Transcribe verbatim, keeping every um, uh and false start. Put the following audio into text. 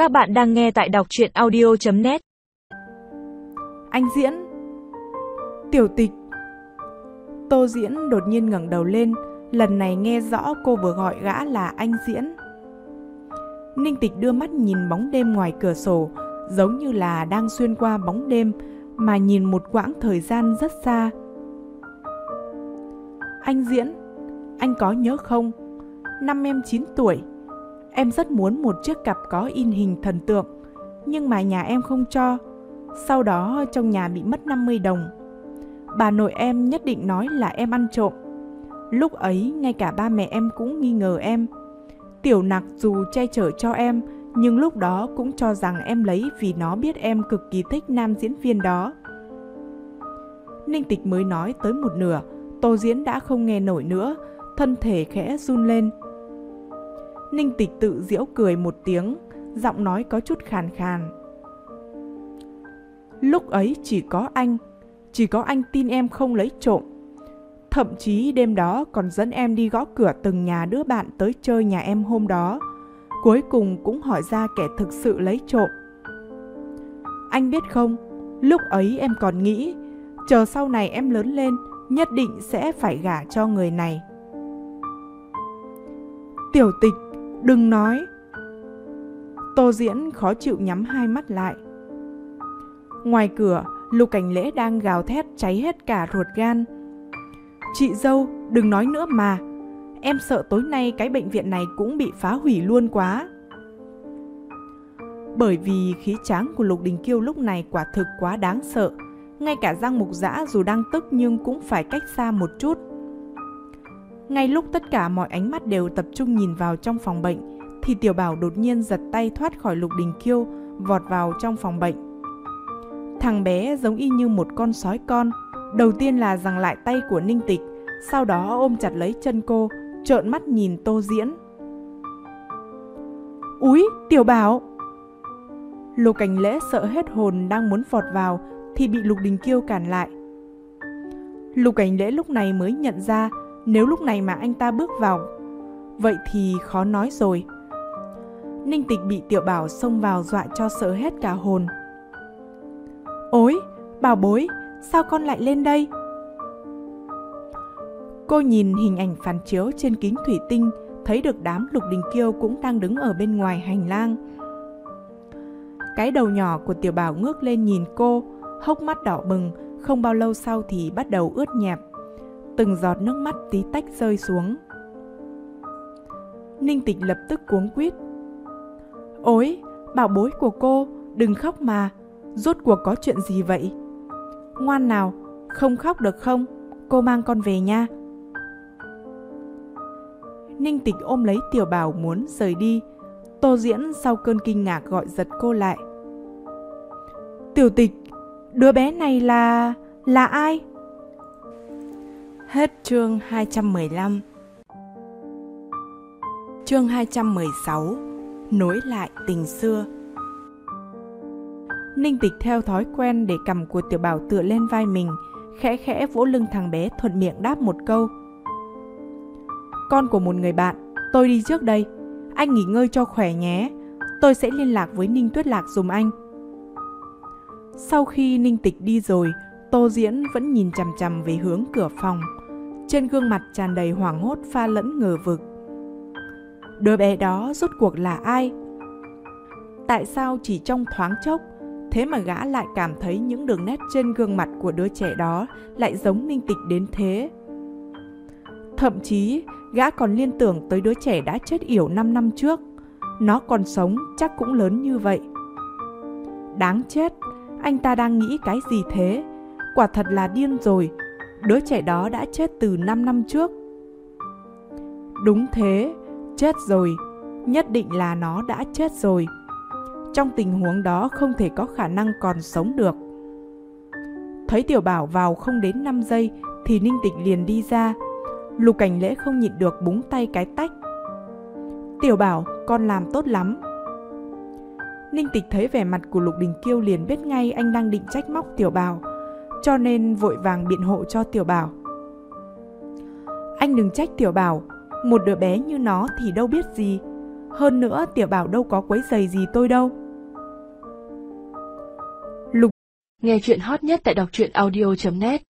Các bạn đang nghe tại đọc truyện audio chấm net. Anh Diễn. Tiểu Tịch. Tô Diễn đột nhiên ngẩng đầu lên, lần này nghe rõ cô vừa gọi gã là anh Diễn. Ninh Tịch đưa mắt nhìn bóng đêm ngoài cửa sổ, giống như là đang xuyên qua bóng đêm mà nhìn một quãng thời gian rất xa. Anh Diễn, anh có nhớ không? Năm em chín tuổi, em rất muốn một chiếc cặp có in hình thần tượng, nhưng mà nhà em không cho. Sau đó trong nhà bị mất năm mươi đồng. Bà nội em nhất định nói là em ăn trộm. Lúc ấy ngay cả ba mẹ em cũng nghi ngờ em. Tiểu Nặc dù che chở cho em, nhưng lúc đó cũng cho rằng em lấy vì nó biết em cực kỳ thích nam diễn viên đó. Ninh Tịch mới nói tới một nửa, Tô Diễn đã không nghe nổi nữa, thân thể khẽ run lên. Ninh Tịch tự giễu cười một tiếng, giọng nói có chút khàn khàn. Lúc ấy chỉ có anh, chỉ có anh tin em không lấy trộm. Thậm chí đêm đó còn dẫn em đi gõ cửa từng nhà đứa bạn tới chơi nhà em hôm đó. Cuối cùng cũng hỏi ra kẻ thực sự lấy trộm. Anh biết không, lúc ấy em còn nghĩ, chờ sau này em lớn lên, nhất định sẽ phải gả cho người này. Tiểu Tịch, đừng nói. Tô Diễn khó chịu nhắm hai mắt lại. Ngoài cửa, Lục Cảnh Lễ đang gào thét cháy hết cả ruột gan. Chị dâu, đừng nói nữa mà. Em sợ tối nay cái bệnh viện này cũng bị phá hủy luôn quá. Bởi vì khí tráng của Lục Đình Kiêu lúc này quả thực quá đáng sợ. Ngay cả Giang Mục Dã dù đang tức nhưng cũng phải cách xa một chút. Ngay lúc tất cả mọi ánh mắt đều tập trung nhìn vào trong phòng bệnh, thì Tiểu Bảo đột nhiên giật tay thoát khỏi Lục Đình Kiêu, vọt vào trong phòng bệnh. Thằng bé giống y như một con sói con, đầu tiên là giằng lại tay của Ninh Tịch, sau đó ôm chặt lấy chân cô, trợn mắt nhìn Tô Diễn. Úi, Tiểu Bảo! Lục Cảnh Lễ sợ hết hồn đang muốn vọt vào thì bị Lục Đình Kiêu cản lại. Lục Cảnh Lễ lúc này mới nhận ra, nếu lúc này mà anh ta bước vào, vậy thì khó nói rồi. Ninh Tịch bị Tiểu Bảo xông vào dọa cho sợ hết cả hồn. Ôi, Bảo bối, sao con lại lên đây? Cô nhìn hình ảnh phản chiếu trên kính thủy tinh, thấy được đám Lục Đình Kiêu cũng đang đứng ở bên ngoài hành lang. Cái đầu nhỏ của Tiểu Bảo ngước lên nhìn cô, hốc mắt đỏ bừng, không bao lâu sau thì bắt đầu ướt nhẹp. Từng giọt nước mắt tí tách rơi xuống. Ninh Tịch lập tức cuống quýt. Ôi, bảo bối của cô, đừng khóc mà. Rốt cuộc có chuyện gì vậy? Ngoan nào, không khóc được không? Cô mang con về nha. Ninh Tịch ôm lấy Tiểu Bảo muốn rời đi. Tô Diễn sau cơn kinh ngạc gọi giật cô lại. Tiểu Tịch, đứa bé này là... là ai? Hết chương hai trăm mười lăm. Chương hai trăm mười sáu. Nối lại tình xưa. Ninh Tịch theo thói quen để cằm của Tiểu Bảo tựa lên vai mình, khẽ khẽ vỗ lưng thằng bé, thuận miệng đáp một câu. Con của một người bạn, tôi đi trước đây. Anh nghỉ ngơi cho khỏe nhé. Tôi sẽ liên lạc với Ninh Tuyết Lạc giùm anh. Sau khi Ninh Tịch đi rồi, Tô Diễn vẫn nhìn chằm chằm về hướng cửa phòng. Trên gương mặt tràn đầy hoảng hốt pha lẫn ngờ vực. Đứa bé đó rốt cuộc là ai? Tại sao chỉ trong thoáng chốc, thế mà gã lại cảm thấy những đường nét trên gương mặt của đứa trẻ đó lại giống Ninh Tịch đến thế? Thậm chí, gã còn liên tưởng tới đứa trẻ đã chết yểu năm năm trước. Nó còn sống chắc cũng lớn như vậy. Đáng chết, anh ta đang nghĩ cái gì thế? Quả thật là điên rồi. Đứa trẻ đó đã chết từ năm năm trước. Đúng thế, chết rồi. Nhất định là nó đã chết rồi. Trong tình huống đó không thể có khả năng còn sống được. Thấy Tiểu Bảo vào không đến năm giây thì Ninh Tịch liền đi ra. Lục Cảnh Lễ không nhịn được búng tay cái tách. Tiểu Bảo, con làm tốt lắm. Ninh Tịch thấy vẻ mặt của Lục Đình Kiêu liền biết ngay anh đang định trách móc Tiểu Bảo, cho nên vội vàng biện hộ cho Tiểu Bảo. Anh đừng trách Tiểu Bảo, một đứa bé như nó thì đâu biết gì. Hơn nữa Tiểu Bảo đâu có quấy rầy gì tôi đâu. Lục Nghe chuyện hot nhất tại đọc truyện audio chấm net